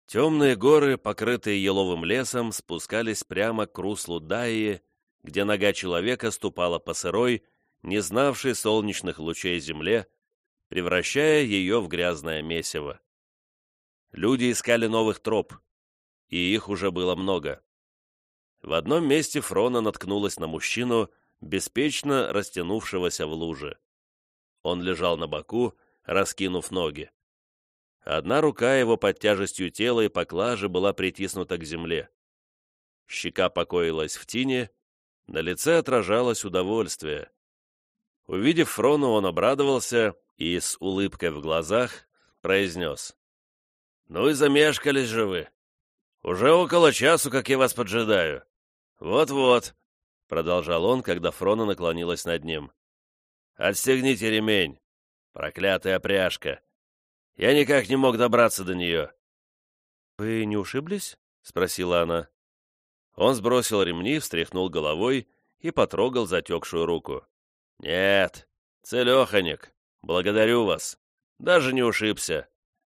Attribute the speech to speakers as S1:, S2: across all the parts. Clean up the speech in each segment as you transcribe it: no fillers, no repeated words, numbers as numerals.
S1: Темные горы, покрытые еловым лесом, спускались прямо к руслу Дайи, где нога человека ступала по сырой, не знавшей солнечных лучей земле, превращая ее в грязное месиво. Люди искали новых троп, и их уже было много. В одном месте Фрона наткнулась на мужчину, беспечно растянувшегося в луже. Он лежал на боку, раскинув ноги. Одна рука его под тяжестью тела и поклажи была притиснута к земле. Щека покоилась в тине, на лице отражалось удовольствие. Увидев Фрону, он обрадовался и с улыбкой в глазах произнес: «Ну и замешкались же вы. Уже около часу, как я вас поджидаю. Вот-вот», — продолжал он, когда Фрона наклонилась над ним. «Отстегните ремень, проклятая пряжка. Я никак не мог добраться до нее». «Вы не ушиблись?» — спросила она. Он сбросил ремни, встряхнул головой и потрогал затекшую руку. «Нет, целеханик. Благодарю вас. Даже не ушибся».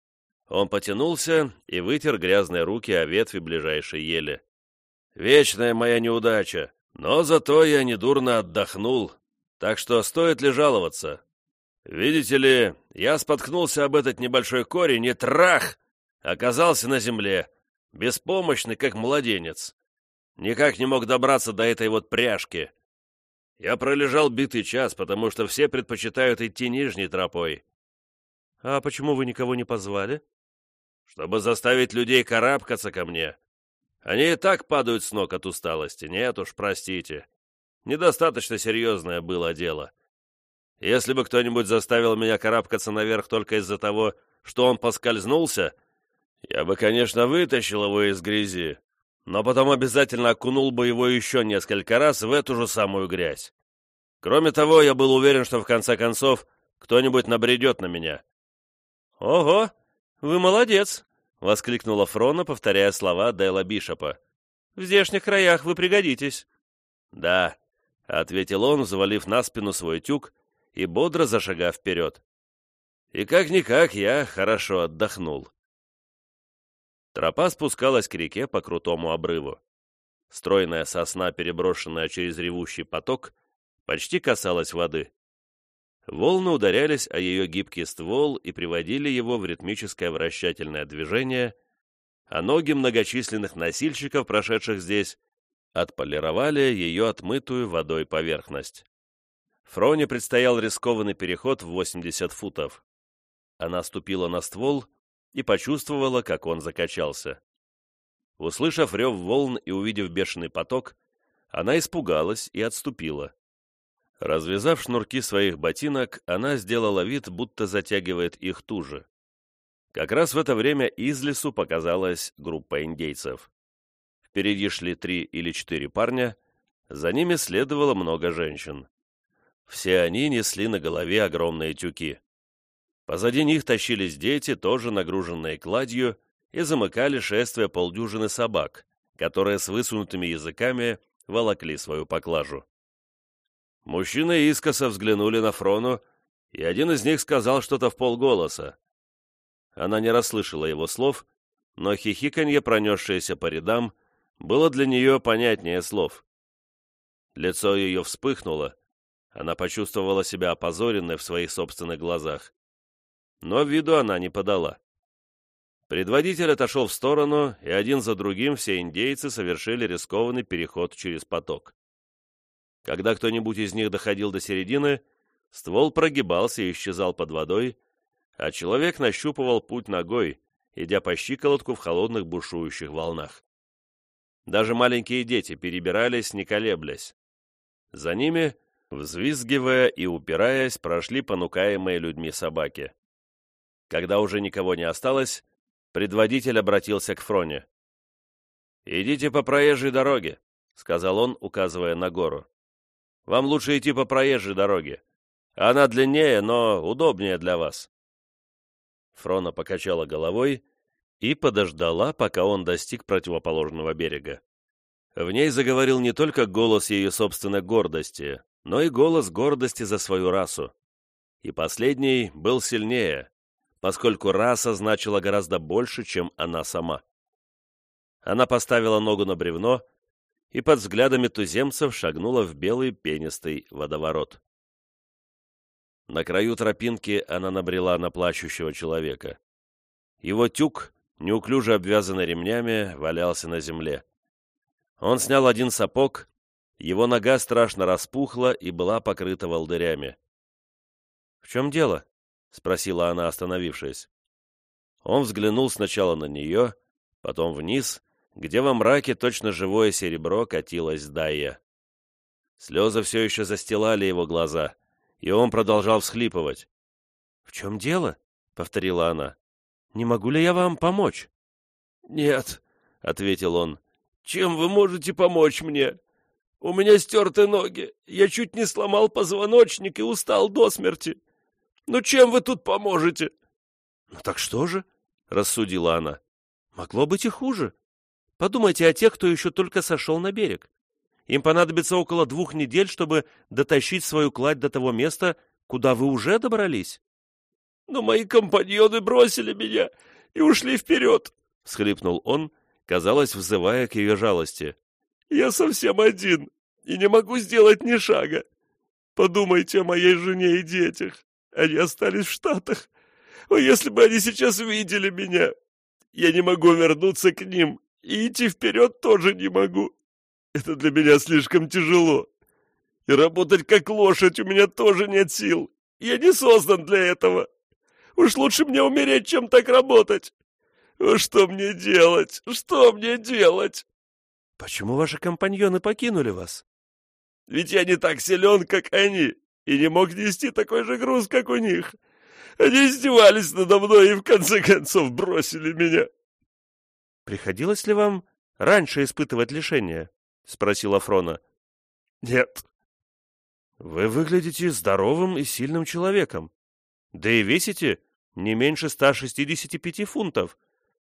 S1: Он потянулся и вытер грязные руки о ветви ближайшей ели. «Вечная моя неудача, но зато я недурно отдохнул, так что стоит ли жаловаться? Видите ли, я споткнулся об этот небольшой корень и трах! Оказался на земле, беспомощный, как младенец. Никак не мог добраться до этой вот пряжки. Я пролежал битый час, потому что все предпочитают идти нижней тропой». «А почему вы никого не позвали?» «Чтобы заставить людей карабкаться ко мне. Они и так падают с ног от усталости. Нет уж, простите. Недостаточно серьезное было дело. Если бы кто-нибудь заставил меня карабкаться наверх только из-за того, что он поскользнулся, я бы, конечно, вытащил его из грязи, но потом обязательно окунул бы его еще несколько раз в эту же самую грязь. Кроме того, я был уверен, что в конце концов кто-нибудь набредет на меня». «Ого, вы молодец!» — воскликнула Фрона, повторяя слова Дейла Бишопа. «В здешних краях вы пригодитесь». «Да», — ответил он, взвалив на спину свой тюк и бодро зашагав вперед. «И как-никак я хорошо отдохнул». Тропа спускалась к реке по крутому обрыву. Стройная сосна, переброшенная через ревущий поток, почти касалась воды. Волны ударялись о ее гибкий ствол и приводили его в ритмическое вращательное движение, а ноги многочисленных носильщиков, прошедших здесь, отполировали ее отмытую водой поверхность. Фроне предстоял рискованный переход в 80 футов. Она ступила на ствол и почувствовала, как он закачался. Услышав рев волн и увидев бешеный поток, она испугалась и отступила. Развязав шнурки своих ботинок, она сделала вид, будто затягивает их туже. Как раз в это время из лесу показалась группа индейцев. Впереди шли 3 или 4 парня, за ними следовало много женщин. Все они несли на голове огромные тюки. Позади них тащились дети, тоже нагруженные кладью, и замыкали шествие полдюжины собак, которые с высунутыми языками волокли свою поклажу. Мужчины искоса взглянули на Фрону, и один из них сказал что-то вполголоса. Она не расслышала его слов, но хихиканье, пронесшееся по рядам, было для нее понятнее слов. Лицо ее вспыхнуло, она почувствовала себя опозоренной в своих собственных глазах. Но виду она не подала. Предводитель отошел в сторону, и один за другим все индейцы совершили рискованный переход через поток. Когда кто-нибудь из них доходил до середины, ствол прогибался и исчезал под водой, а человек нащупывал путь ногой, идя по щиколотку в холодных бушующих волнах. Даже маленькие дети перебирались, не колеблясь. За ними, взвизгивая и упираясь, прошли понукаемые людьми собаки. Когда уже никого не осталось, предводитель обратился к Фроне. «Идите по проезжей дороге», — сказал он, указывая на гору. «Вам лучше идти по проезжей дороге. Она длиннее, но удобнее для вас». Фрона покачала головой и подождала, пока он достиг противоположного берега. В ней заговорил не только голос ее собственной гордости, но и голос гордости за свою расу. И последний был сильнее, поскольку раса значила гораздо больше, чем она сама. Она поставила ногу на бревно и под взглядами туземцев шагнула в белый пенистый водоворот. На краю тропинки она набрела на плачущего человека. Его тюк, неуклюже обвязанный ремнями, валялся на земле. Он снял один сапог, его нога страшно распухла и была покрыта волдырями. «В чем дело?» — спросила она, остановившись. Он взглянул сначала на нее, потом вниз, где во мраке точно живое серебро катилась Дайя. Слезы все еще застилали его глаза, и он продолжал всхлипывать. «В чем дело?» — повторила она. «Не могу ли я вам помочь?»
S2: «Нет», — ответил он. «Чем вы можете помочь мне? У меня стерты ноги, я чуть не сломал позвоночник и устал до смерти. Ну чем вы тут поможете?»
S1: «Ну так что же?» — рассудила она. «Могло быть и хуже. Подумайте о тех, кто еще только сошел на берег. Им понадобится около 2 недель, чтобы дотащить свою кладь до того места, куда вы уже добрались».
S2: «Но мои компаньоны бросили меня и ушли вперед», — всхлипнул он, казалось, взывая к ее жалости. «Я совсем один и не могу сделать ни шага. Подумайте о моей жене и детях. Они остались в Штатах. О, если бы они сейчас видели меня! Я не могу вернуться к ним, и идти вперед тоже не могу. Это для меня слишком тяжело. И работать как лошадь у меня тоже нет сил. Я не создан для этого. Уж лучше мне умереть, чем так работать. Что мне делать? Что мне делать?»
S1: «Почему ваши компаньоны покинули вас?»
S2: «Ведь я не так силен, как они, и не мог нести такой же груз, как у них. Они издевались надо мной и в конце концов бросили меня».
S1: «Приходилось ли вам раньше испытывать лишения?» — спросила Фрона.
S2: «Нет».
S1: «Вы выглядите здоровым и сильным человеком. Да и весите не меньше 165 фунтов».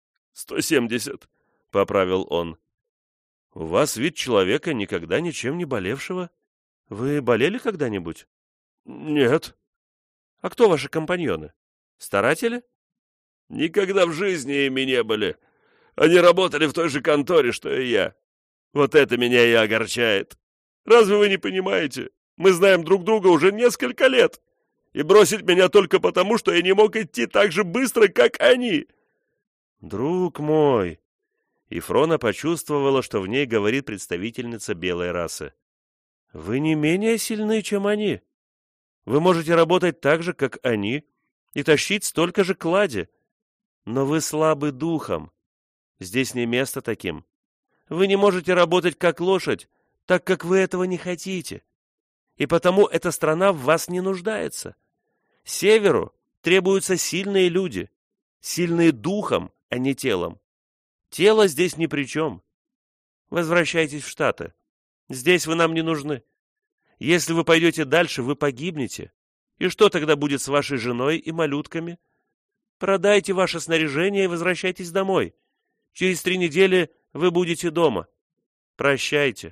S2: 170, — поправил он.
S1: «У вас вид человека, никогда ничем не болевшего. Вы болели когда-нибудь?»
S2: «Нет».
S1: «А кто ваши компаньоны? Старатели?»
S2: «Никогда в жизни ими не были. Они работали в той же конторе, что и я. Вот это меня и огорчает. Разве вы не понимаете? Мы знаем друг друга уже несколько лет. И бросить меня только потому, что я не мог идти так же быстро, как они».
S1: «Друг мой!» И Фрона почувствовала, что в ней говорит представительница белой расы. «Вы не менее сильны, чем они. Вы можете работать так же, как они, и тащить столько же клади. Но вы слабы духом. Здесь не место таким. Вы не можете работать как лошадь, так как вы этого не хотите. И потому эта страна в вас не нуждается. Северу требуются сильные люди, сильные духом, а не телом. Тело здесь ни при чем. Возвращайтесь в Штаты. Здесь вы нам не нужны. Если вы пойдете дальше, вы погибнете. И что тогда будет с вашей женой и малютками? Продайте ваше снаряжение и возвращайтесь домой. Через 3 недели вы будете дома. Прощайте».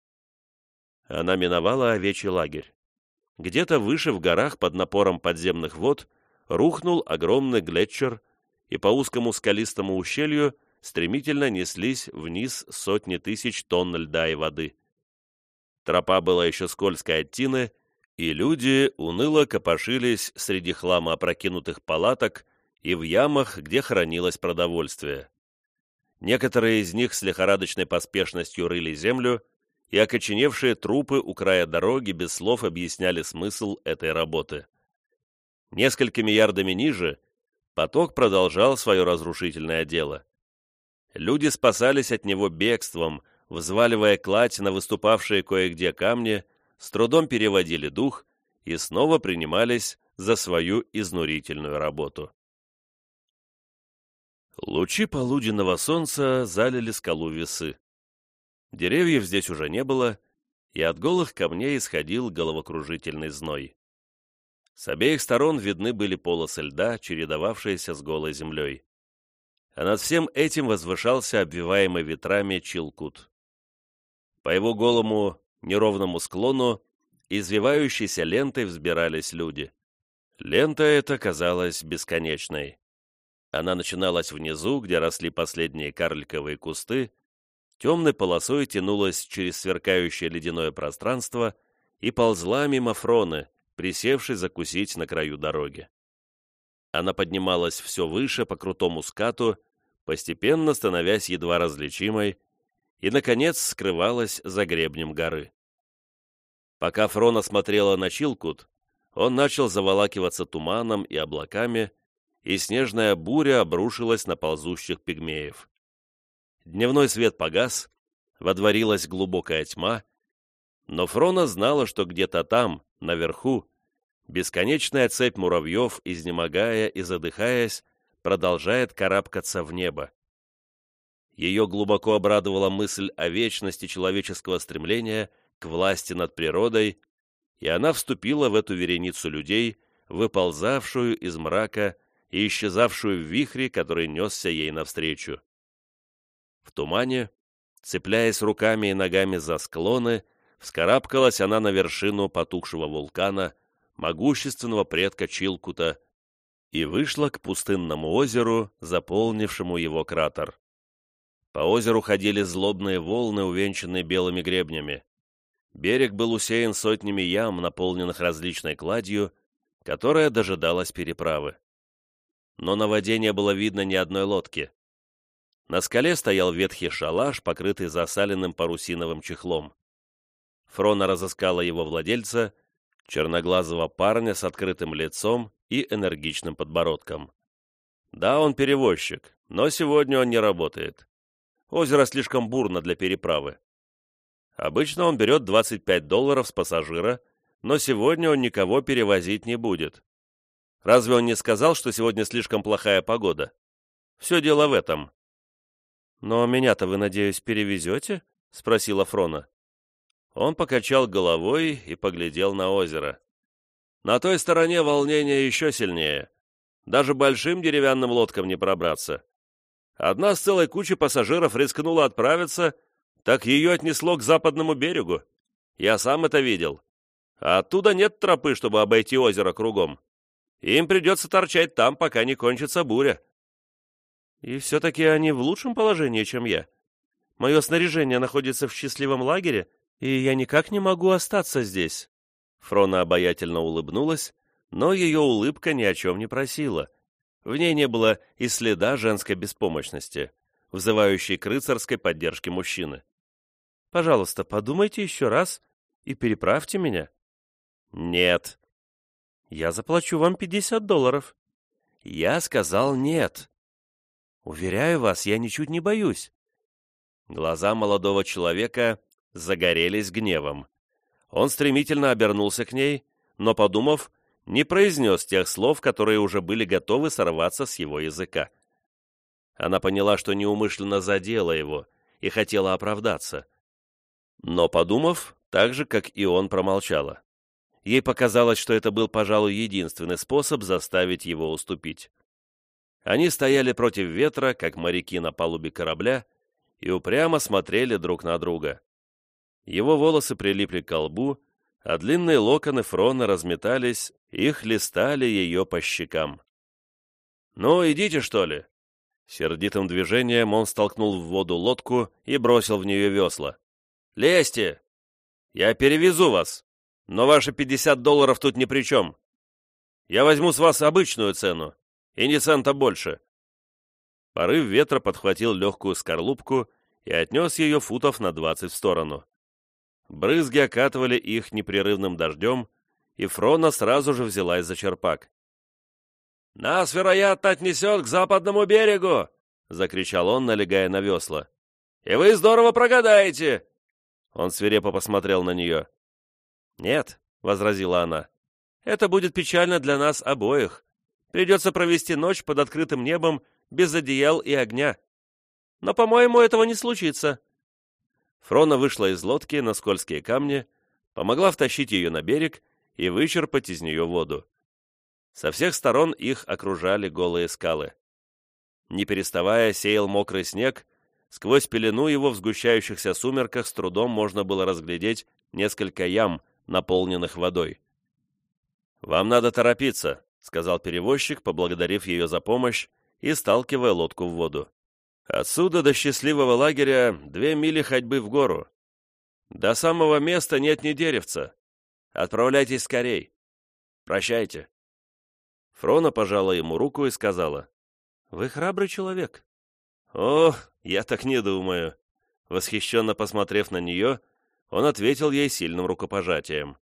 S1: Она миновала овечий лагерь. Где-то выше в горах под напором подземных вод рухнул огромный глетчер, и по узкому скалистому ущелью стремительно неслись вниз сотни тысяч тонн льда и воды. Тропа была еще скользкой от тины, и люди уныло копошились среди хлама опрокинутых палаток и в ямах, где хранилось продовольствие. Некоторые из них с лихорадочной поспешностью рыли землю, и окоченевшие трупы у края дороги без слов объясняли смысл этой работы. Несколькими ярдами ниже поток продолжал свое разрушительное дело. Люди спасались от него бегством, взваливая кладь на выступавшие кое-где камни, с трудом переводили дух и снова принимались за свою изнурительную работу. Лучи полуденного солнца залили скалу Весы. Деревьев здесь уже не было, и от голых камней исходил головокружительный зной. С обеих сторон видны были полосы льда, чередовавшиеся с голой землей. А над всем этим возвышался обвиваемый ветрами Чилкут. По его голому неровному склону извивающейся лентой взбирались люди. Лента эта казалась бесконечной. Она начиналась внизу, где росли последние карликовые кусты, темной полосой тянулась через сверкающее ледяное пространство и ползла мимо Фроны, присевшей закусить на краю дороги. Она поднималась все выше по крутому скату, постепенно становясь едва различимой, и, наконец, скрывалась за гребнем горы. Пока Фрона смотрела на Чилкут, он начал заволакиваться туманом и облаками, и снежная буря обрушилась на ползущих пигмеев. Дневной свет погас, водворилась глубокая тьма, но Фрона знала, что где-то там, наверху, бесконечная цепь муравьев, изнемогая и задыхаясь, продолжает карабкаться в небо. Ее глубоко обрадовала мысль о вечности человеческого стремления к власти над природой, и она вступила в эту вереницу людей, выползавшую из мрака и исчезавшую в вихре, который несся ей навстречу. В тумане, цепляясь руками и ногами за склоны, вскарабкалась она на вершину потухшего вулкана, могущественного предка Чилкута, и вышла к пустынному озеру, заполнившему его кратер. По озеру ходили злобные волны, увенчанные белыми гребнями. Берег был усеян сотнями ям, наполненных различной кладью, которая дожидалась переправы. Но на воде не было видно ни одной лодки. На скале стоял ветхий шалаш, покрытый засаленным парусиновым чехлом. Фрона разыскала его владельца, черноглазого парня с открытым лицом и энергичным подбородком. Да, он перевозчик, но сегодня он не работает. Озеро слишком бурно для переправы. Обычно он берет $25 с пассажира, но сегодня он никого перевозить не будет. Разве он не сказал, что сегодня слишком плохая погода? Все дело в этом. «Но меня-то вы, надеюсь, перевезете?» — спросила Фрона. Он покачал головой и поглядел на озеро. На той стороне волнение еще сильнее. Даже большим деревянным лодкам не пробраться. Одна с целой кучей пассажиров рискнула отправиться, так ее отнесло к западному берегу. Я сам это видел. А оттуда нет тропы, чтобы обойти озеро кругом. Им придется торчать там, пока не кончится буря. И все-таки они в лучшем положении, чем я. Мое снаряжение находится в счастливом лагере, и я никак не могу остаться здесь. Фрона обаятельно улыбнулась, но ее улыбка ни о чем не просила. В ней не было и следа женской беспомощности, взывающей к рыцарской поддержке мужчины. «Пожалуйста, подумайте еще раз и переправьте меня». «Нет». «Я заплачу вам $50». «Я сказал нет». «Уверяю вас, я ничуть не боюсь». Глаза молодого человека загорелись гневом. Он стремительно обернулся к ней, но, подумав, не произнес тех слов, которые уже были готовы сорваться с его языка. Она поняла, что неумышленно задела его, и хотела оправдаться. Но, подумав, так же, как и он, промолчала. Ей показалось, что это был, пожалуй, единственный способ заставить его уступить. Они стояли против ветра, как моряки на палубе корабля, и упрямо смотрели друг на друга. Его волосы прилипли к лбу, а длинные локоны Фрона разметались и хлестали ее по щекам. «Ну, идите, что ли?» Сердитым движением он столкнул в воду лодку и бросил в нее весла. «Лезьте! Я перевезу вас, но ваши $50 тут ни при чем. Я возьму с вас обычную цену, и ни цента больше». Порыв ветра подхватил легкую скорлупку и отнес ее футов на 20 в сторону. Брызги окатывали их непрерывным дождем, и Фрона сразу же взялась за черпак. «Нас, вероятно, отнесет к западному берегу!» — закричал он, налегая на весла. «И вы здорово прогадаете!» Он свирепо посмотрел на нее. «Нет», — возразила она, — «это будет печально для нас обоих. Придется провести ночь под открытым небом без одеял и огня. Но, по-моему, этого не случится». Фрона вышла из лодки на скользкие камни, помогла втащить ее на берег и вычерпать из нее воду. Со всех сторон их окружали голые скалы. Не переставая, сеял мокрый снег, сквозь пелену его в сгущающихся сумерках с трудом можно было разглядеть несколько ям, наполненных водой. «Вам надо торопиться», — сказал перевозчик, поблагодарив ее за помощь, и сталкивая лодку в воду. «Отсюда до счастливого лагеря 2 мили ходьбы в гору. До самого места нет ни деревца. Отправляйтесь скорей. Прощайте». Фрона пожала ему руку и сказала: «Вы храбрый человек». «О, я так не думаю». Восхищенно посмотрев на нее, он ответил ей сильным рукопожатием.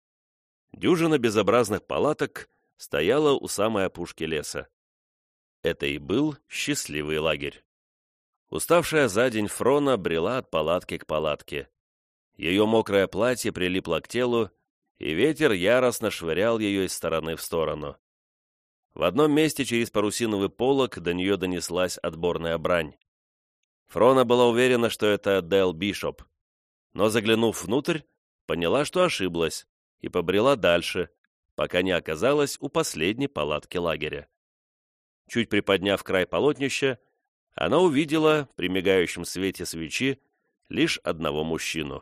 S1: Дюжина безобразных палаток стояла у самой опушки леса. Это и был счастливый лагерь. Уставшая за день Фрона брела от палатки к палатке. Ее мокрое платье прилипло к телу, и ветер яростно швырял ее из стороны в сторону. В одном месте через парусиновый полог до нее донеслась отборная брань. Фрона была уверена, что это Дэл Бишоп, но, заглянув внутрь, поняла, что ошиблась, и побрела дальше, пока не оказалась у последней палатки лагеря. Чуть приподняв край полотнища, она увидела при мигающем свете свечи лишь одного мужчину.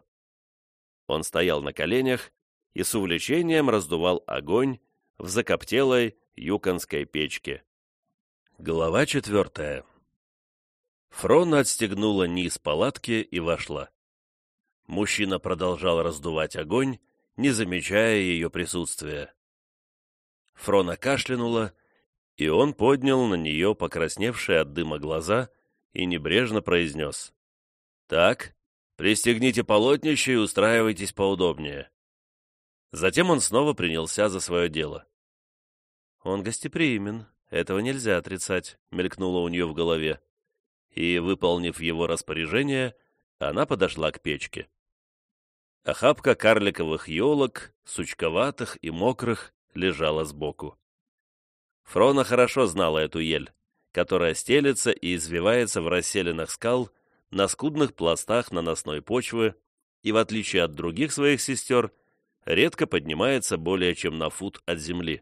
S1: Он стоял на коленях и с увлечением раздувал огонь в закоптелой юконской печке. Глава 4. Фрона отстегнула низ палатки и вошла. Мужчина продолжал раздувать огонь, не замечая ее присутствия. Фрона кашлянула, и он поднял на нее покрасневшие от дыма глаза и небрежно произнес: «Так, пристегните полотнище и устраивайтесь поудобнее». Затем он снова принялся за свое дело. «Он гостеприимен, этого нельзя отрицать», — мелькнуло у нее в голове. И, выполнив его распоряжение, она подошла к печке. Охапка карликовых елок, сучковатых и мокрых, лежала сбоку. Фрона хорошо знала эту ель, которая стелется и извивается в расселинах скал на скудных пластах наносной почвы и, в отличие от других своих сестер, редко поднимается более чем на фут от земли.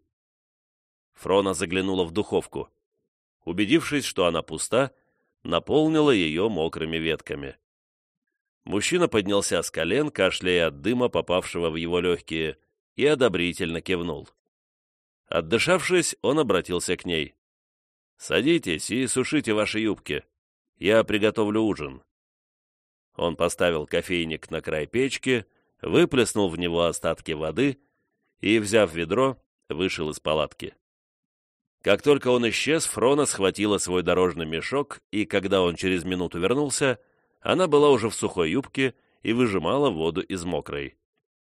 S1: Фрона заглянула в духовку. Убедившись, что она пуста, наполнила ее мокрыми ветками. Мужчина поднялся с колен, кашляя от дыма, попавшего в его легкие, и одобрительно кивнул. Отдышавшись, он обратился к ней. «Садитесь и сушите ваши юбки. Я приготовлю ужин». Он поставил кофейник на край печки, выплеснул в него остатки воды и, взяв ведро, вышел из палатки. Как только он исчез, Фрона схватила свой дорожный мешок, и, когда он через минуту вернулся, она была уже в сухой юбке и выжимала воду из мокрой.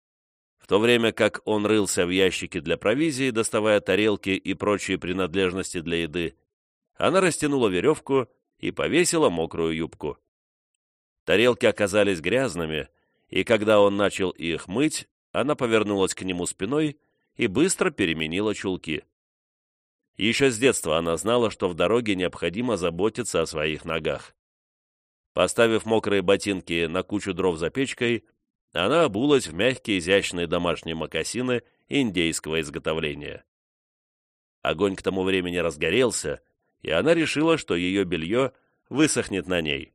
S1: В то время как он рылся в ящике для провизии, доставая тарелки и прочие принадлежности для еды, она растянула веревку и повесила мокрую юбку. Тарелки оказались грязными, и когда он начал их мыть, она повернулась к нему спиной и быстро переменила чулки. Еще с детства она знала, что в дороге необходимо заботиться о своих ногах. Поставив мокрые ботинки на кучу дров за печкой, она обулась в мягкие изящные домашние мокасины индейского изготовления. Огонь к тому времени разгорелся, и она решила, что ее белье высохнет на ней.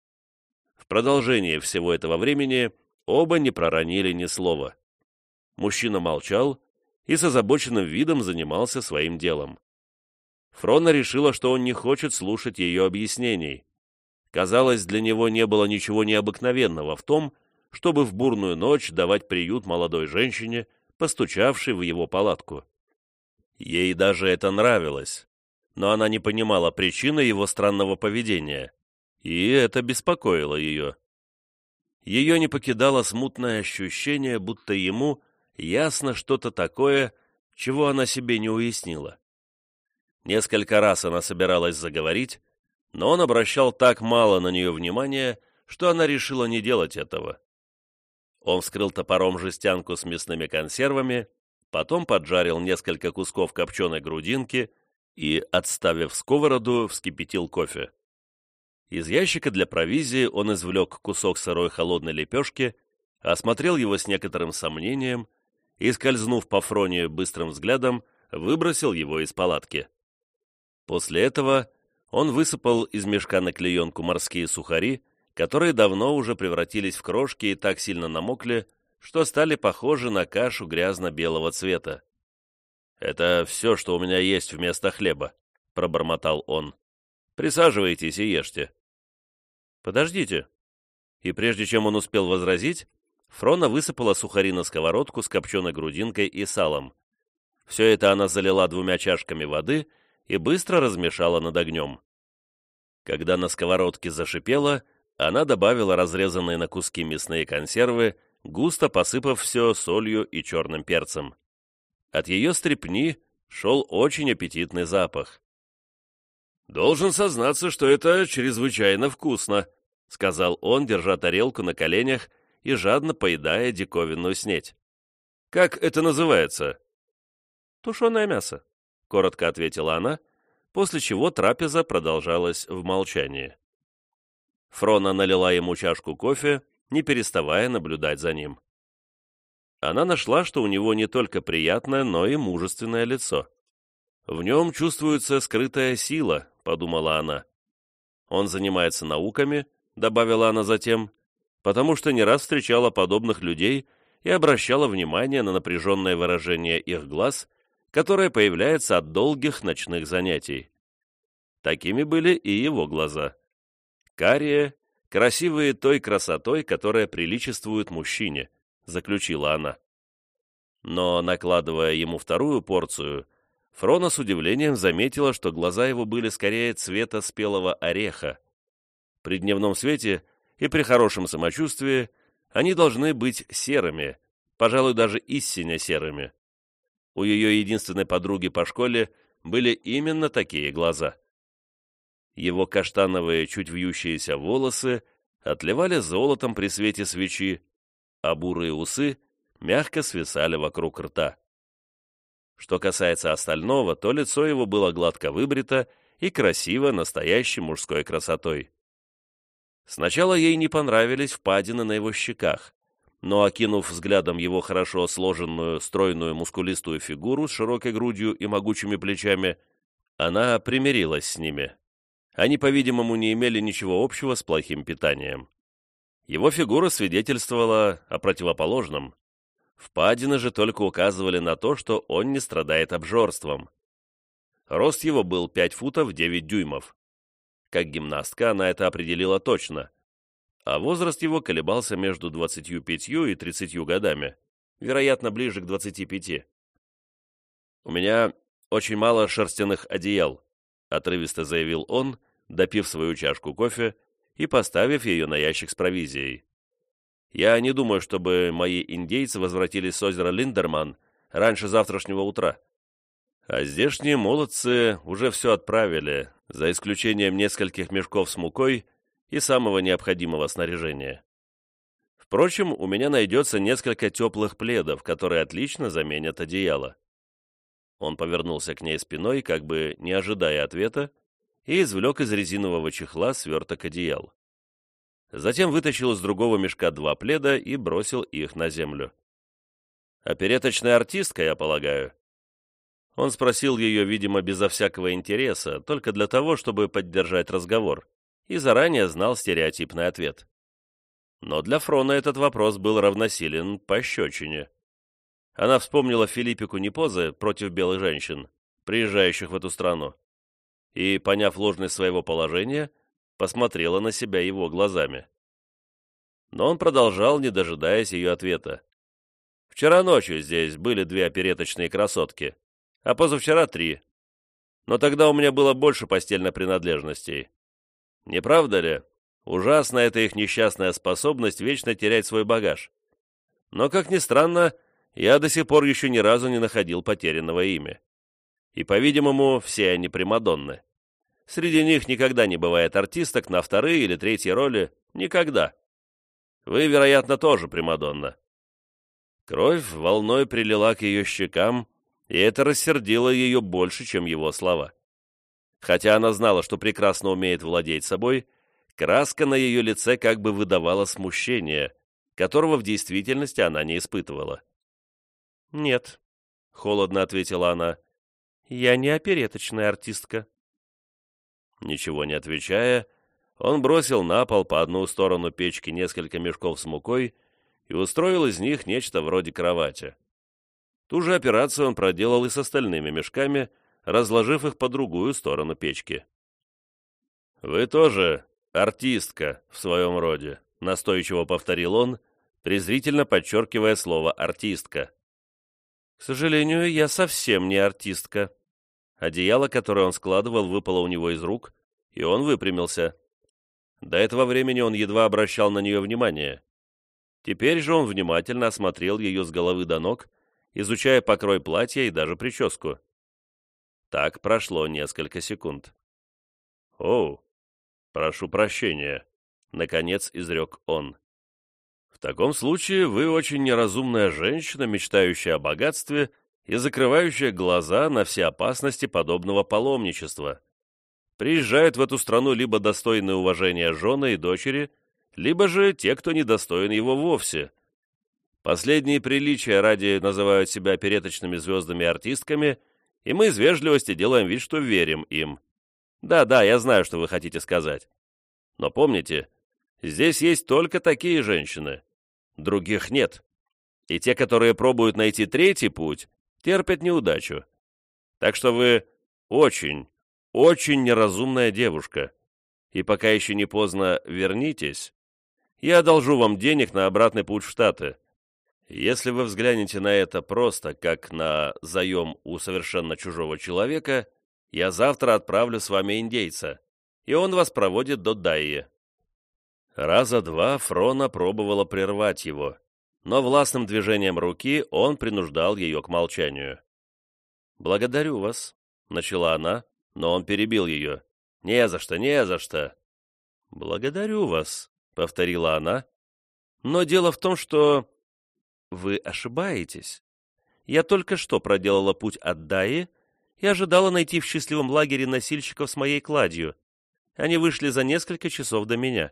S1: В продолжении всего этого времени оба не проронили ни слова. Мужчина молчал и с озабоченным видом занимался своим делом. Фрона решила, что он не хочет слушать ее объяснений. Казалось, для него не было ничего необыкновенного в том, чтобы в бурную ночь давать приют молодой женщине, постучавшей в его палатку. Ей даже это нравилось, но она не понимала причины его странного поведения, и это беспокоило ее. Ее не покидало смутное ощущение, будто ему ясно что-то такое, чего она себе не уяснила. Несколько раз она собиралась заговорить, но он обращал так мало на нее внимания, что она решила не делать этого. Он вскрыл топором жестянку с мясными консервами, потом поджарил несколько кусков копченой грудинки и, отставив сковороду, вскипятил кофе. Из ящика для провизии он извлек кусок сырой холодной лепешки, осмотрел его с некоторым сомнением и, скользнув по Фроне быстрым взглядом, выбросил его из палатки. После этого он высыпал из мешка на клеенку морские сухари, которые давно уже превратились в крошки и так сильно намокли, что стали похожи на кашу грязно-белого цвета. «Это все, что у меня есть вместо хлеба», — пробормотал он. Присаживайтесь и ешьте». «Подождите». И прежде чем он успел возразить, Фрона высыпала сухари на сковородку с копченой грудинкой и салом. Все это она залила 2 чашками воды и быстро размешала над огнем. Когда на сковородке зашипело, она добавила разрезанные на куски мясные консервы, густо посыпав все солью и черным перцем. От ее стрепни шел очень аппетитный запах. «Должен сознаться, что это чрезвычайно вкусно», — сказал он, держа тарелку на коленях и жадно поедая диковинную снеть. «Как это называется?» «Тушеное мясо», — коротко ответила она, после чего трапеза продолжалась в молчании. Фрона налила ему чашку кофе, не переставая наблюдать за ним. Она нашла, что у него не только приятное, но и мужественное лицо. «В нем чувствуется скрытая сила», — подумала она. «Он занимается науками», — добавила она затем, потому что не раз встречала подобных людей и обращала внимание на напряженное выражение их глаз, которое появляется от долгих ночных занятий. Такими были и его глаза. Карие, красивые той красотой, которая приличествует мужчине, заключила она. Но, накладывая ему вторую порцию, Фрона с удивлением заметила, что глаза его были скорее цвета спелого ореха. При дневном свете и при хорошем самочувствии они должны быть серыми, пожалуй, даже истинно серыми. У ее единственной подруги по школе были именно такие глаза. Его каштановые, чуть вьющиеся волосы отливали золотом при свете свечи, а бурые усы мягко свисали вокруг рта. Что касается остального, то лицо его было гладко выбрито и красиво настоящей мужской красотой. Сначала ей не понравились впадины на его щеках, но, окинув взглядом его хорошо сложенную, стройную, мускулистую фигуру с широкой грудью и могучими плечами, она примирилась с ними. Они, по-видимому, не имели ничего общего с плохим питанием. Его фигура свидетельствовала о противоположном. Впадины же только указывали на то, что он не страдает обжорством. Рост его был 5 футов 9 дюймов. Как гимнастка она это определила точно, а возраст его колебался между 25 и 30 годами, вероятно, ближе к 25. «У меня очень мало шерстяных одеял», — отрывисто заявил он, допив свою чашку кофе и поставив ее на ящик с провизией. «Я не думаю, чтобы мои индейцы возвратились с озера Линдерман раньше завтрашнего утра. А здешние молодцы уже все отправили, за исключением нескольких мешков с мукой и самого необходимого снаряжения. Впрочем, у меня найдется несколько теплых пледов, которые отлично заменят одеяло». Он повернулся к ней спиной, как бы не ожидая ответа, и извлек из резинового чехла сверток одеял. Затем вытащил из другого мешка 2 пледа и бросил их на землю. «Опереточная артистка, я полагаю?» Он спросил ее, видимо, безо всякого интереса, только для того, чтобы поддержать разговор, и заранее знал стереотипный ответ. Но для Фрона этот вопрос был равносилен пощечине. Она вспомнила Филиппику Непозе против белых женщин, приезжающих в эту страну, и, поняв ложность своего положения, посмотрела на себя его глазами. Но он продолжал, не дожидаясь ее ответа. «Вчера ночью здесь были 2 опереточные красотки, а позавчера 3. Но тогда у меня было больше постельной принадлежностей. Не правда ли? Ужасна эта их несчастная способность вечно терять свой багаж. Но, как ни странно, я до сих пор еще ни разу не находил потерянного ими. И, по-видимому, все они примадонны. Среди них никогда не бывает артисток на 2-е или 3-е роли. Никогда. Вы, вероятно, тоже примадонна». Кровь волной прилила к ее щекам, и это рассердило ее больше, чем его слова. Хотя она знала, что прекрасно умеет владеть собой, краска на ее лице как бы выдавала смущение, которого в действительности она не испытывала. «Нет», — холодно ответила она, — «я не опереточная артистка». Ничего не отвечая, он бросил на пол по одну сторону печки несколько мешков с мукой и устроил из них нечто вроде кровати. Ту же операцию он проделал и с остальными мешками, разложив их по другую сторону печки. «Вы тоже артистка в своем роде», — настойчиво повторил он, презрительно подчеркивая слово «артистка». «К сожалению, я совсем не артистка». Одеяло, которое он складывал, выпало у него из рук, и он выпрямился. До этого времени он едва обращал на нее внимание. Теперь же он внимательно осмотрел ее с головы до ног, изучая покрой платья и даже прическу. Так прошло несколько секунд. «Оу, прошу прощения», — наконец изрек он. «В таком случае вы очень неразумная женщина, мечтающая о богатстве и закрывающая глаза на все опасности подобного паломничества. Приезжают в эту страну либо достойные уважения жены и дочери, либо же те, кто недостоин его вовсе. Последние приличия ради называют себя опереточными звездами и артистками, и мы из вежливости делаем вид, что верим им. Да, я знаю, что вы хотите сказать. Но помните, здесь есть только такие женщины. Других нет. И те, которые пробуют найти третий путь, терпят неудачу. Так что вы очень, очень неразумная девушка. И пока еще не поздно вернитесь, я одолжу вам денег на обратный путь в Штаты. Если вы взглянете на это просто, как на заем у совершенно чужого человека, я завтра отправлю с вами индейца, и он вас проводит до Дайи». Раза два Фрона пробовала прервать его, но властным движением руки он принуждал ее к молчанию. «Благодарю вас», — начала она, но он перебил ее. «Не за что, не за что». «Благодарю вас», — повторила она. «Но дело в том, что вы ошибаетесь. Я только что проделала путь от Дайи и ожидала найти в счастливом лагере носильщиков с моей кладью. Они вышли за несколько часов до меня.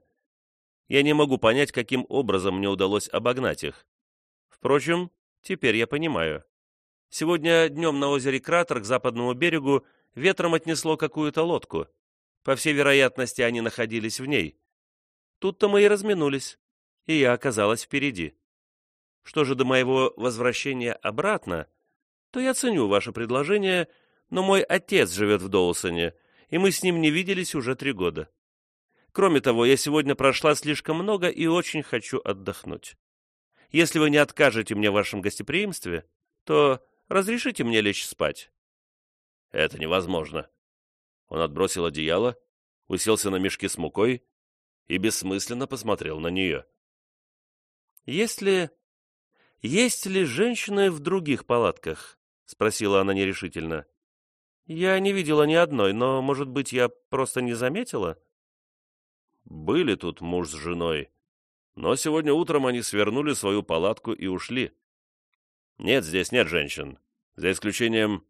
S1: Я не могу понять, каким образом мне удалось обогнать их. Впрочем, теперь я понимаю. Сегодня днем на озере Кратер к западному берегу ветром отнесло какую-то лодку. По всей вероятности, они находились в ней. Тут-то мы и разминулись, и я оказалась впереди. Что же до моего возвращения обратно, то я ценю ваше предложение, но мой отец живет в Доусоне, и мы с ним не виделись уже 3 года. Кроме того, я сегодня прошла слишком много и очень хочу отдохнуть. Если вы не откажете мне в вашем гостеприимстве, то разрешите мне лечь спать». «Это невозможно». Он отбросил одеяло, уселся на мешки с мукой и бессмысленно посмотрел на нее. «Есть ли женщины в других палатках?» — спросила она нерешительно. «Я не видела ни одной, но, может быть, я просто не заметила?» «Были тут муж с женой, но сегодня утром они свернули свою палатку и ушли. Нет, здесь нет женщин, за исключением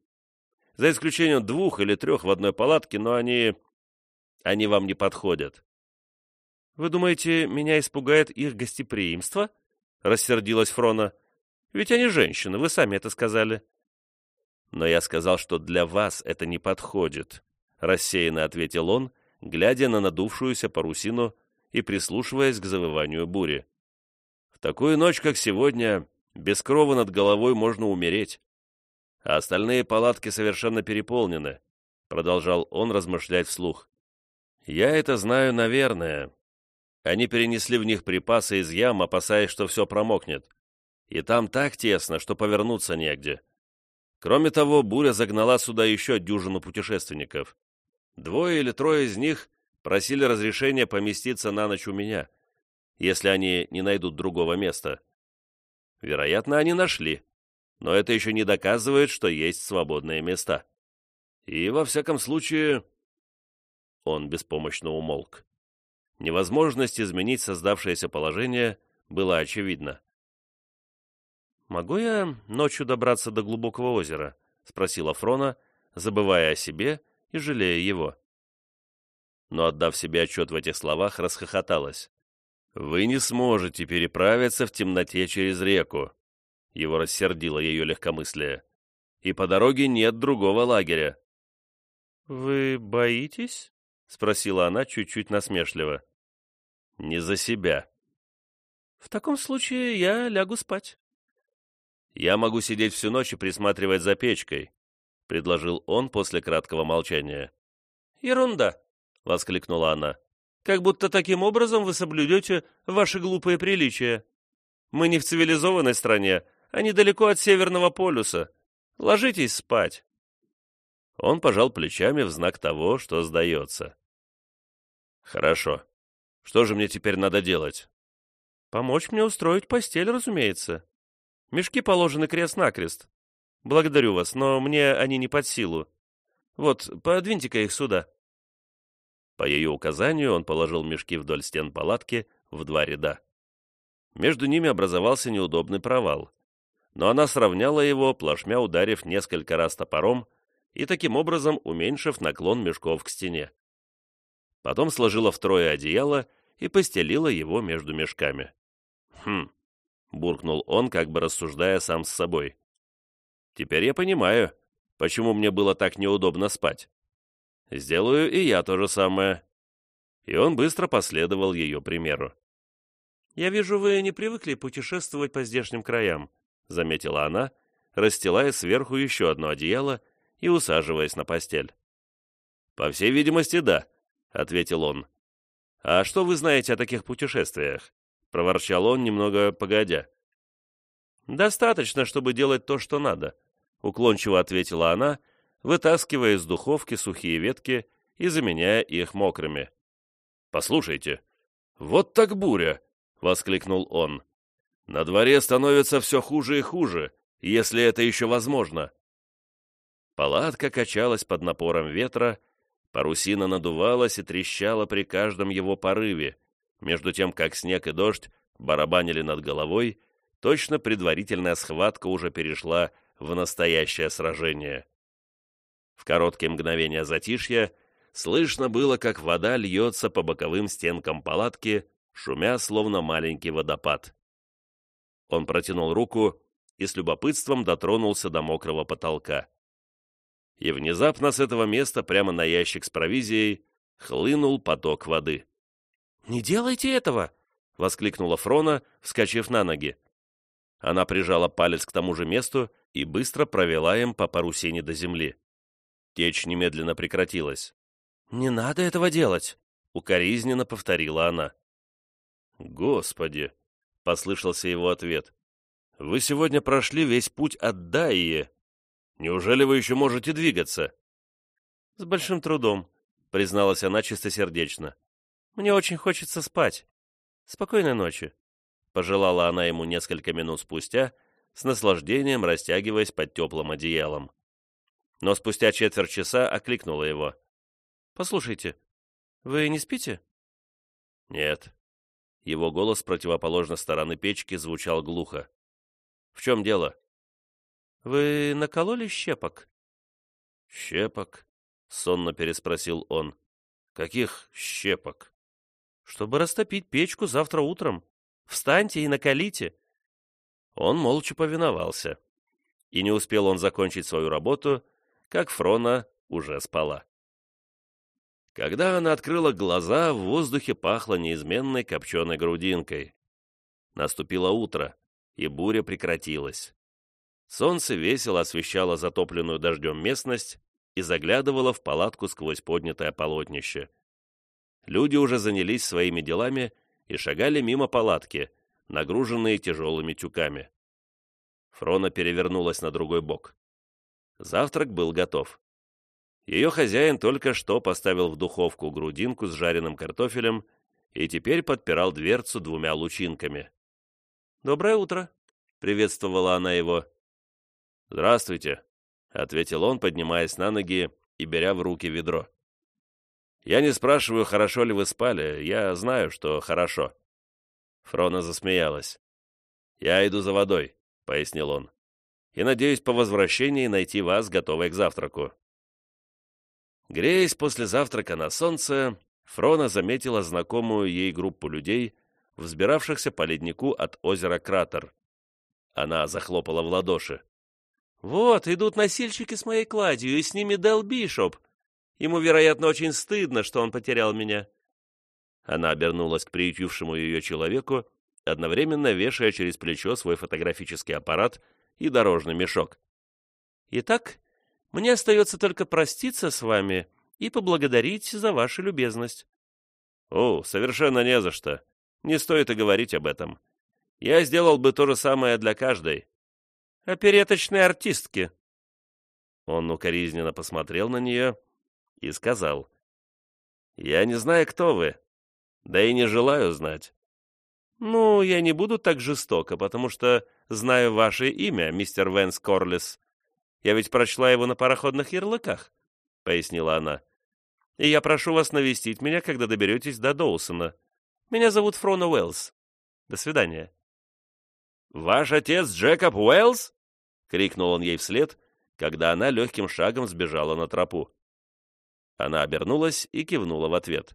S1: 2 или 3 в одной палатке, но они вам не подходят». «Вы думаете, меня испугает их гостеприимство?» — рассердилась Фрона. «Ведь они женщины, вы сами это сказали». «Но я сказал, что для вас это не подходит», — рассеянно ответил он, глядя на надувшуюся парусину и прислушиваясь к завыванию бури. «В такую ночь, как сегодня, без крова над головой можно умереть. А остальные палатки совершенно переполнены», — продолжал он размышлять вслух. «Я это знаю, наверное. Они перенесли в них припасы из ям, опасаясь, что все промокнет. И там так тесно, что повернуться негде. Кроме того, буря загнала сюда еще 10 путешественников. 2 или 3 из них просили разрешения поместиться на ночь у меня, если они не найдут другого места. Вероятно, они нашли, но это еще не доказывает, что есть свободные места. И, во всяком случае...» Он беспомощно умолк. Невозможность изменить создавшееся положение была очевидна. «Могу я ночью добраться до глубокого озера?» — спросила Фрона, забывая о себе и жалея его. Но, отдав себе отчет в этих словах, расхохоталась. «Вы не сможете переправиться в темноте через реку», — его рассердило ее легкомыслие. «И по дороге нет другого лагеря». «Вы боитесь?» — спросила она чуть-чуть насмешливо. «Не за себя». «В таком случае я лягу спать». «Я могу сидеть всю ночь и присматривать за печкой», — предложил он после краткого молчания. «Ерунда. — воскликнула она.
S2: «Как будто таким образом вы соблюдете ваши глупые приличия. Мы не в цивилизованной стране, а недалеко от Северного полюса. Ложитесь спать».
S1: Он пожал плечами в знак того, что сдается. «Хорошо. Что же мне теперь надо делать?»
S2: «Помочь мне устроить постель, разумеется. Мешки положены крест-накрест. Благодарю вас, но мне они не под силу. Вот, подвиньте-ка их сюда».
S1: По ее указанию он положил мешки вдоль стен палатки в 2 ряда. Между ними образовался неудобный провал, но она сравняла его, плашмя ударив несколько раз топором и таким образом уменьшив наклон мешков к стене. Потом сложила втрое одеяло и постелила его между мешками. «Хм», — буркнул он, как бы рассуждая сам с собой. «Теперь я понимаю, почему мне было так неудобно спать. Сделаю и я то же самое». И он быстро последовал ее примеру.
S2: «Я вижу, вы не привыкли путешествовать по здешним краям», — заметила она, расстилая сверху еще одно одеяло и усаживаясь на постель.
S1: «По всей видимости, да», — ответил он. «А что вы знаете о таких путешествиях?» — проворчал он, немного погодя.
S2: «Достаточно, чтобы делать то, что надо», — уклончиво ответила она, вытаскивая из духовки сухие ветки и заменяя их мокрыми.
S1: «Послушайте, вот так буря!» — воскликнул он. «На дворе становится все хуже и хуже, если это еще возможно». Палатка качалась под напором ветра, парусина надувалась и трещала при каждом его порыве, между тем как снег и дождь барабанили над головой, точно предварительная схватка уже перешла в настоящее сражение. В короткие мгновения затишья слышно было, как вода льется по боковым стенкам палатки, шумя, словно маленький водопад. Он протянул руку и с любопытством дотронулся до мокрого потолка. И внезапно с этого места, прямо на ящик с провизией, хлынул поток воды.
S2: «Не делайте этого!» — воскликнула Фрона, вскочив на ноги.
S1: Она прижала палец к тому же месту и быстро провела им по парусине до земли. Течь немедленно прекратилась.
S2: «Не надо этого делать!»
S1: — укоризненно повторила она. «Господи!» — послышался его ответ. «Вы сегодня прошли весь путь от Дайи. Неужели вы еще можете двигаться?»
S2: «С большим трудом», — призналась она чистосердечно. «Мне очень хочется спать. Спокойной ночи», — пожелала она ему несколько минут спустя, с наслаждением растягиваясь под теплым одеялом. Но спустя четверть часа окликнула его. «Послушайте, вы не спите?»
S1: «Нет». Его голос с противоположной стороны печки звучал глухо. «В чем дело?»
S2: «Вы накололи щепок?»
S1: «Щепок?» — сонно переспросил он. «Каких щепок?»
S2: «Чтобы растопить печку завтра утром. Встаньте и наколите».
S1: Он молча повиновался. И не успел он закончить свою работу, как Фрона уже спала. Когда она открыла глаза, в воздухе пахло неизменной копченой грудинкой. Наступило утро, и буря прекратилась. Солнце весело освещало затопленную дождем местность и заглядывало в палатку сквозь поднятое полотнище. Люди уже занялись своими делами и шагали мимо палатки, нагруженные тяжелыми тюками. Фрона перевернулась на другой бок. Завтрак был готов. Ее хозяин только что поставил в духовку грудинку с жареным картофелем и теперь подпирал дверцу 2 лучинками.
S2: «Доброе утро», — приветствовала она его.
S1: «Здравствуйте», — ответил он, поднимаясь на ноги и беря в руки ведро. «Я не спрашиваю, хорошо ли вы спали, я знаю, что хорошо». Фрона засмеялась. «Я иду за водой», — пояснил он, «и надеюсь по возвращении найти вас, готовой к завтраку». Греясь после завтрака на солнце, Фрона заметила знакомую ей группу людей, взбиравшихся по леднику от озера Кратер. Она захлопала в ладоши.
S2: «Вот, идут носильщики с моей кладью, и с ними Дел Бишоп. Ему, вероятно, очень стыдно, что он потерял меня».
S1: Она обернулась к приютившему ее человеку, одновременно вешая через плечо свой фотографический аппарат и дорожный мешок.
S2: «Итак, мне остается только проститься с вами
S3: и поблагодарить за вашу любезность».
S1: «О, совершенно не за что. Не стоит и говорить об этом. Я сделал бы то же самое для каждой».
S3: «Опереточной артистки».
S1: Он укоризненно посмотрел на нее и сказал: «Я не знаю, кто вы, да и не желаю знать».
S3: «Ну, я не буду так жестоко, потому что знаю ваше имя, мистер Вэнс Корлис. Я ведь прочла его на пароходных ярлыках», — пояснила она. «И я прошу вас навестить меня, когда доберетесь до Доусона. Меня зовут Фрона Уэллс. До свидания».
S1: «Ваш отец Джекоб Уэллс?» — крикнул он ей вслед, когда она легким шагом сбежала на тропу. Она обернулась и кивнула в ответ.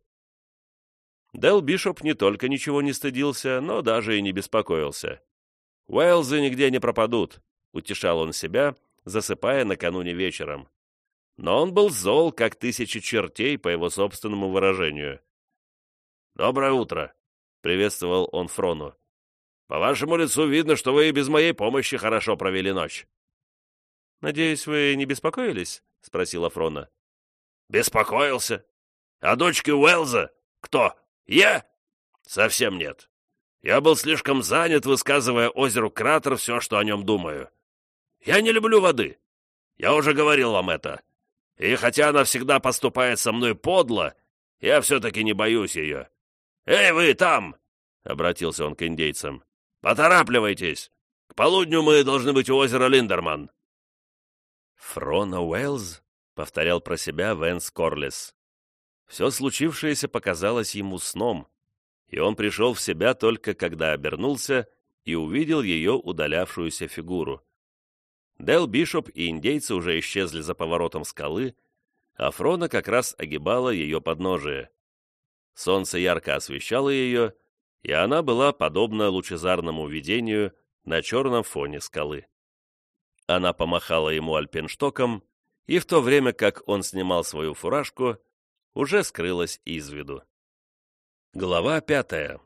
S1: Дэл Бишоп не только ничего не стыдился, но даже и не беспокоился. «Уэллзы нигде не пропадут», — утешал он себя, засыпая накануне вечером. Но он был зол, как 1000 чертей, по его собственному выражению. «Доброе утро», — приветствовал он Фрону. «По вашему лицу видно, что вы и без моей помощи хорошо провели ночь».
S3: «Надеюсь, вы не беспокоились?» — спросила Фрона.
S2: «Беспокоился? А дочке Уэллза? Кто? Я? Совсем нет. Я был слишком занят, высказывая озеру Кратер все, что о нем думаю. Я не люблю воды. Я уже говорил вам это. И хотя она всегда поступает со мной подло, я все-таки не боюсь ее. Эй, вы там!» — обратился он к индейцам. «Поторапливайтесь! К полудню мы должны быть у озера Линдерман».
S1: «Фрона Уэллс?» — повторял про себя Вэнс Корлис. Все случившееся показалось ему сном, и он пришел в себя только когда обернулся и увидел ее удалявшуюся фигуру. Дэл Бишоп и индейцы уже исчезли за поворотом скалы, а Фрона как раз огибала ее подножие. Солнце ярко освещало ее, и она была подобна лучезарному видению на черном фоне скалы. Она помахала ему альпенштоком, и в то время как он снимал свою фуражку, уже скрылась из виду. Глава 5.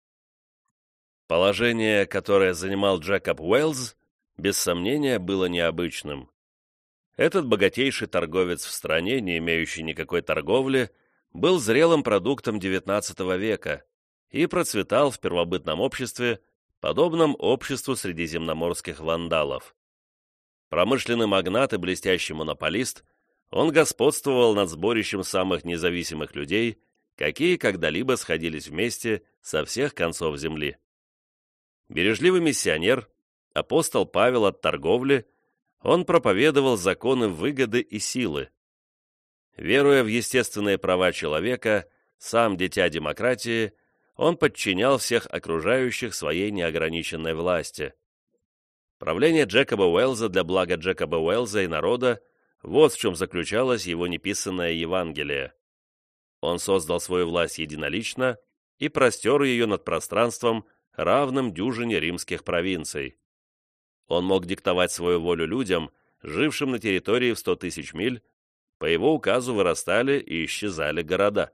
S1: Положение, которое занимал Джекоб Уэллс, без сомнения, было необычным. Этот богатейший торговец в стране, не имеющий никакой торговли, был зрелым продуктом XIX века и процветал в первобытном обществе, подобном обществу средиземноморских вандалов. Промышленный магнат и блестящий монополист, он господствовал над сборищем самых независимых людей, какие когда-либо сходились вместе со всех концов земли. Бережливый миссионер, апостол Павел от торговли, он проповедовал законы выгоды и силы. Веруя в естественные права человека, сам дитя демократии, он подчинял всех окружающих своей неограниченной власти. Правление Джекоба Уэллза для блага Джекоба Уэллза и народа — вот в чем заключалось его неписанное Евангелие. Он создал свою власть единолично и простер ее над пространством, равным дюжине римских провинций. Он мог диктовать свою волю людям, жившим на территории в 100 000 миль, по его указу вырастали и исчезали города.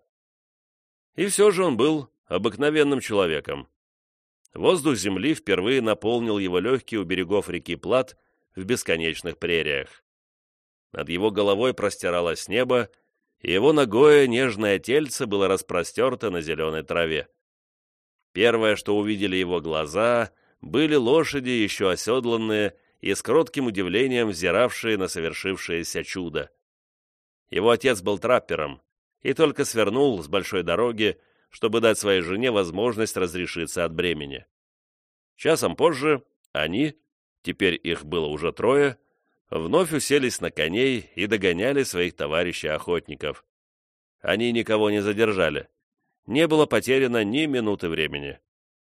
S1: И все же он был обыкновенным человеком. Воздух земли впервые наполнил его легкие у берегов реки Плат в бесконечных прериях. Над его головой простиралось небо, и его нагое нежное тельце было распростерто на зеленой траве. Первое, что увидели его глаза, были лошади, еще оседланные и с кротким удивлением взиравшие на совершившееся чудо. Его отец был траппером и только свернул с большой дороги, чтобы дать своей жене возможность разрешиться от бремени. Часом позже они, теперь их было уже 3, вновь уселись на коней и догоняли своих товарищей-охотников. Они никого не задержали. Не было потеряно ни минуты времени.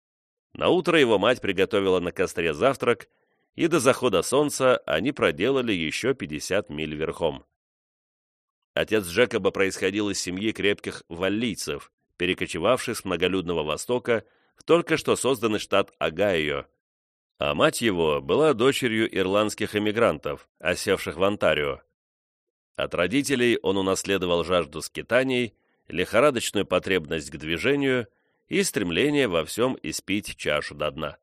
S1: Наутро его мать приготовила на костре завтрак, и до захода солнца они проделали еще 50 миль верхом. Отец Джекоба происходил из семьи крепких валлийцев, перекочевавших с многолюдного Востока в только что созданный штат Огайо, а мать его была дочерью ирландских эмигрантов, осевших в Онтарио. От родителей он унаследовал жажду скитаний, лихорадочную потребность к движению и стремление во всем испить чашу до дна.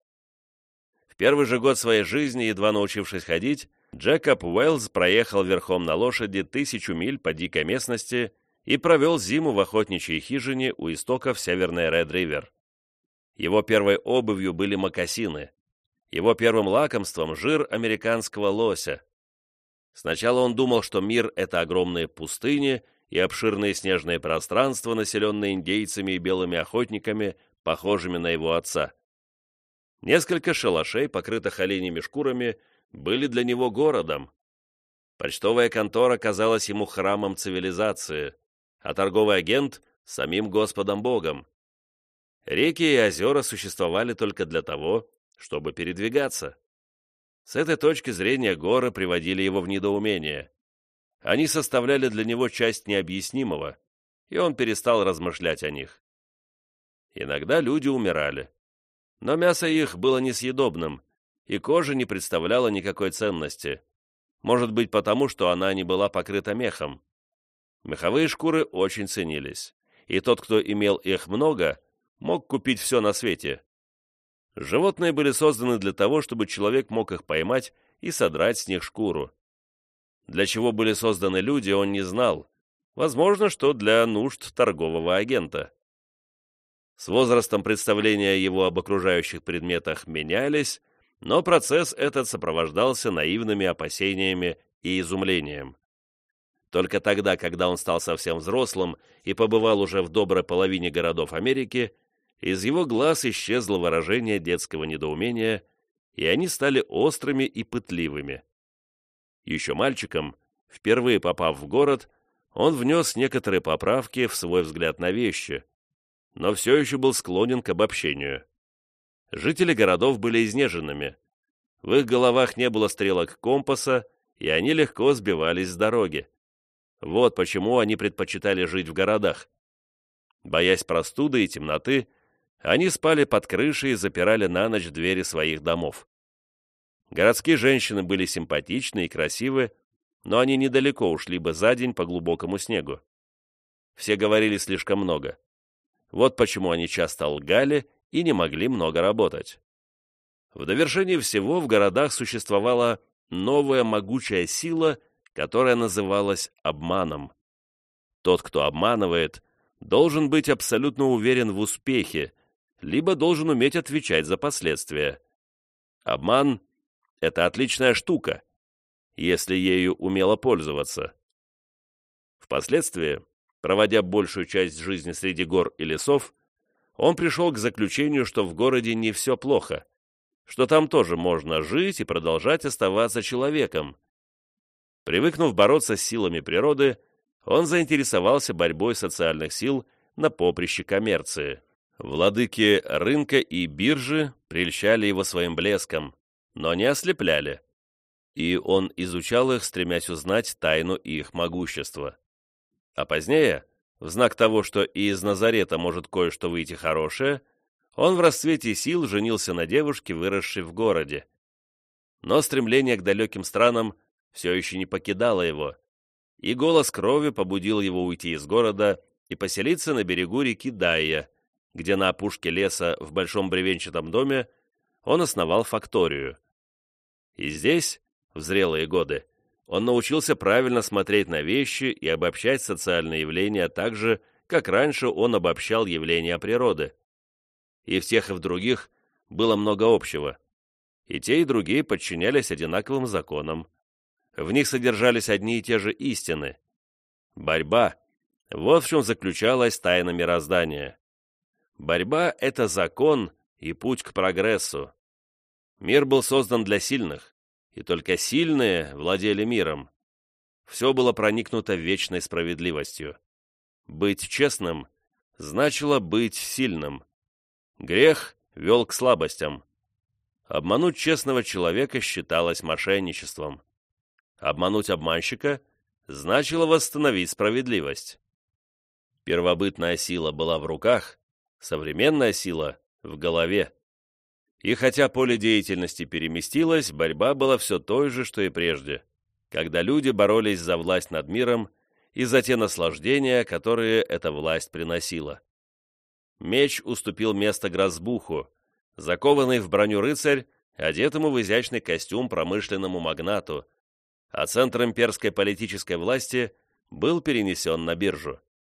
S1: В первый же год своей жизни, едва научившись ходить, Джекоб Уэллс проехал верхом на лошади 1000 миль по дикой местности и провел зиму в охотничьей хижине у истоков Северной Ред-Ривер. Его первой обувью были мокасины, его первым лакомством жир американского лося. Сначала он думал, что мир — это огромные пустыни и обширные снежные пространства, населенные индейцами и белыми охотниками, похожими на его отца. Несколько шалашей, покрытых оленями шкурами, были для него городом. Почтовая контора казалась ему храмом цивилизации, а торговый агент — самим Господом Богом. Реки и озера существовали только для того, чтобы передвигаться. С этой точки зрения горы приводили его в недоумение. Они составляли для него часть необъяснимого, и он перестал размышлять о них. Иногда люди умирали, но мясо их было несъедобным, и кожа не представляла никакой ценности, может быть потому, что она не была покрыта мехом. Меховые шкуры очень ценились, и тот, кто имел их много, мог купить все на свете. Животные были созданы для того, чтобы человек мог их поймать и содрать с них шкуру. Для чего были созданы люди, он не знал. Возможно, что для нужд торгового агента. С возрастом представления его об окружающих предметах менялись, но процесс этот сопровождался наивными опасениями и изумлением. Только тогда, когда он стал совсем взрослым и побывал уже в доброй половине городов Америки, из его глаз исчезло выражение детского недоумения, и они стали острыми и пытливыми. Еще мальчиком, впервые попав в город, он внес некоторые поправки в свой взгляд на вещи, но все еще был склонен к обобщению. Жители городов были изнеженными. В их головах не было стрелок компаса, и они легко сбивались с дороги. Вот почему они предпочитали жить в городах. Боясь простуды и темноты, они спали под крышей и запирали на ночь двери своих домов. Городские женщины были симпатичны и красивы, но они недалеко ушли бы за день по глубокому снегу. Все говорили слишком много. Вот почему они часто лгали и не могли много работать. В довершении всего в городах существовала новая могучая сила, которая называлась обманом. Тот, кто обманывает, должен быть абсолютно уверен в успехе, либо должен уметь отвечать за последствия. Обман — это отличная штука, если ею умело пользоваться. Впоследствии, проводя большую часть жизни среди гор и лесов, он пришел к заключению, что в городе не все плохо, что там тоже можно жить и продолжать оставаться человеком. Привыкнув бороться с силами природы, он заинтересовался борьбой социальных сил на поприще коммерции. Владыки рынка и биржи прельщали его своим блеском, но не ослепляли, и он изучал их, стремясь узнать тайну их могущества. А позднее, в знак того, что и из Назарета может кое-что выйти хорошее, он в расцвете сил женился на девушке, выросшей в городе. Но стремление к далеким странам все еще не покидало его, и голос крови побудил его уйти из города и поселиться на берегу реки Дайя, где на опушке леса в большом бревенчатом доме он основал факторию. И здесь, в зрелые годы, он научился правильно смотреть на вещи и обобщать социальные явления так же, как раньше он обобщал явления природы. И в тех и в других было много общего. И те, и другие подчинялись одинаковым законам. В них содержались одни и те же истины. Борьба — вот в чем заключалась тайна мироздания. Борьба — это закон и путь к прогрессу. Мир был создан для сильных, и только сильные владели миром. Все было проникнуто вечной справедливостью. Быть честным значило быть сильным. Грех вел к слабостям. Обмануть честного человека считалось мошенничеством. Обмануть обманщика значило восстановить справедливость. Первобытная сила была в руках, современная сила — в голове. И хотя поле деятельности переместилось, борьба была все той же, что и прежде, когда люди боролись за власть над миром и за те наслаждения, которые эта власть приносила. Меч уступил место грозбуху, закованный в броню рыцарь, одетому в изящный костюм промышленному магнату, а центр имперской политической власти был перенесен на биржу.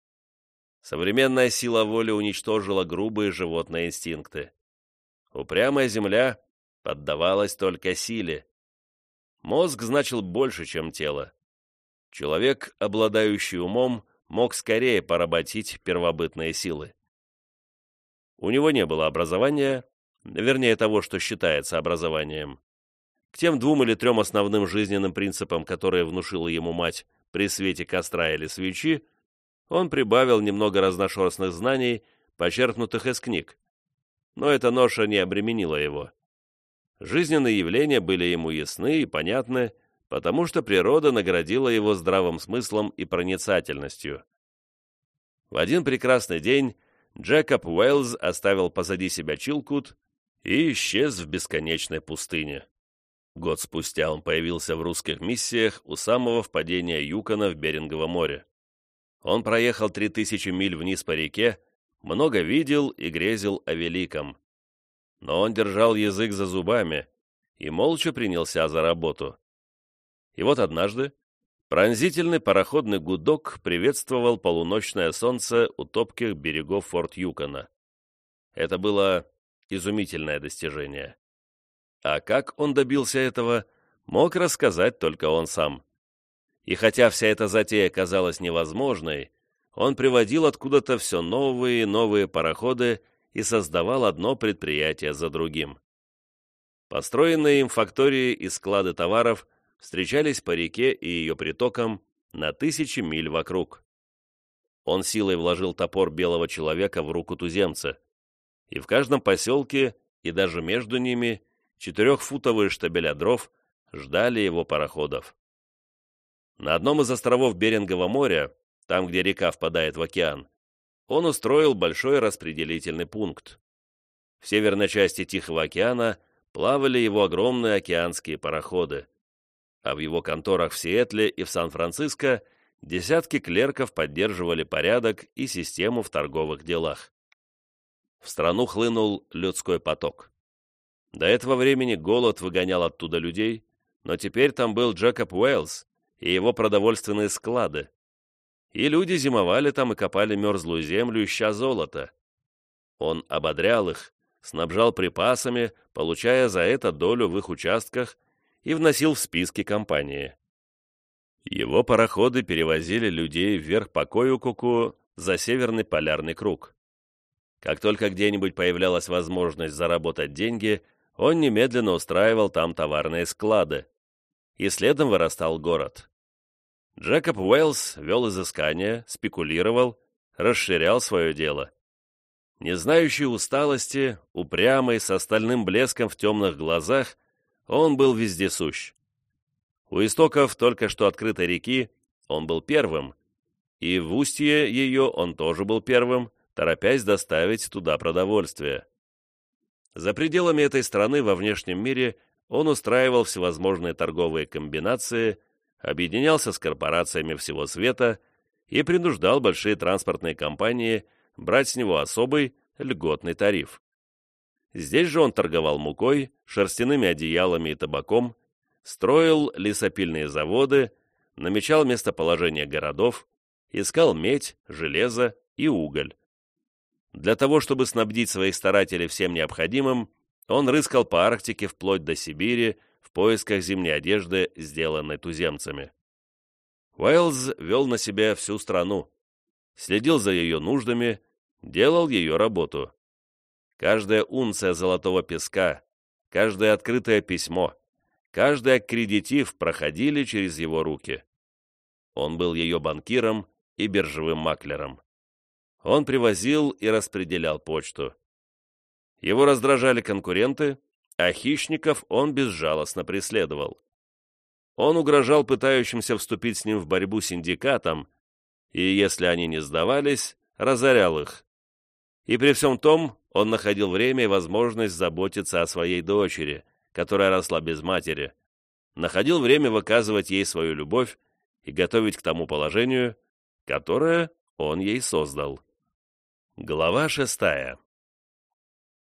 S1: Современная сила воли уничтожила грубые животные инстинкты. Упрямая земля поддавалась только силе. Мозг значил больше, чем тело. Человек, обладающий умом, мог скорее поработить первобытные силы. У него не было образования, вернее того, что считается образованием. К тем 2 или 3 основным жизненным принципам, которые внушила ему мать при свете костра или свечи, он прибавил немного разношерстных знаний, почерпнутых из книг. Но эта ноша не обременила его. Жизненные явления были ему ясны и понятны, потому что природа наградила его здравым смыслом и проницательностью. В один прекрасный день Джекоб Уэллс оставил позади себя Чилкут и исчез в бесконечной пустыне. Год спустя он появился в русских миссиях у самого впадения Юкона в Берингово море. Он проехал 3000 миль вниз по реке, много видел и грезил о великом. Но он держал язык за зубами и молча принялся за работу. И вот однажды пронзительный пароходный гудок приветствовал полуночное солнце у топких берегов форт Юкона. Это было изумительное достижение. А как он добился этого, мог рассказать только он сам. И хотя вся эта затея казалась невозможной, он приводил откуда-то все новые и новые пароходы и создавал одно предприятие за другим. Построенные им фактории и склады товаров встречались по реке и ее притокам на 1000 миль вокруг. Он силой вложил топор белого человека в руку туземца, и в каждом поселке, и даже между ними, 4-футовые штабеля дров ждали его пароходов. На одном из островов Берингового моря, там, где река впадает в океан, он устроил большой распределительный пункт. В северной части Тихого океана плавали его огромные океанские пароходы, а в его конторах в Сиэтле и в Сан-Франциско десятки клерков поддерживали порядок и систему в торговых делах. В страну хлынул людской поток. До этого времени голод выгонял оттуда людей, но теперь там был Джекоб Уэллс и его продовольственные склады. И люди зимовали там и копали мерзлую землю, ища золото. Он ободрял их, снабжал припасами, получая за это долю в их участках, и вносил в списки компании. Его пароходы перевозили людей вверх по Коюкуку за Северный полярный круг. Как только где-нибудь появлялась возможность заработать деньги, он немедленно устраивал там товарные склады. И следом вырастал город. Джекоб Уэллс вел изыскания, спекулировал, расширял свое дело. Не знающий усталости, упрямый, с остальным блеском в темных глазах, он был вездесущ. У истоков только что открытой реки он был первым, и в устье ее он тоже был первым, торопясь доставить туда продовольствие. За пределами этой страны во внешнем мире он устраивал всевозможные торговые комбинации, объединялся с корпорациями всего света и принуждал большие транспортные компании брать с него особый льготный тариф. Здесь же он торговал мукой, шерстяными одеялами и табаком, строил лесопильные заводы, намечал местоположение городов, искал медь, железо и уголь. Для того, чтобы снабдить своих старателей всем необходимым, он рыскал по Арктике вплоть до Сибири в поисках зимней одежды, сделанной туземцами. Уэллс вел на себя всю страну, следил за ее нуждами, делал ее работу. Каждая унция золотого песка, каждое открытое письмо, каждый аккредитив проходили через его руки. Он был ее банкиром и биржевым маклером. Он привозил и распределял почту. Его раздражали конкуренты, а хищников он безжалостно преследовал. Он угрожал пытающимся вступить с ним в борьбу синдикатам, и, если они не сдавались, разорял их. И при всем том он находил время и возможность заботиться о своей дочери, которая росла без матери, находил время выказывать ей свою любовь и готовить к тому положению, которое он ей создал. Глава 6.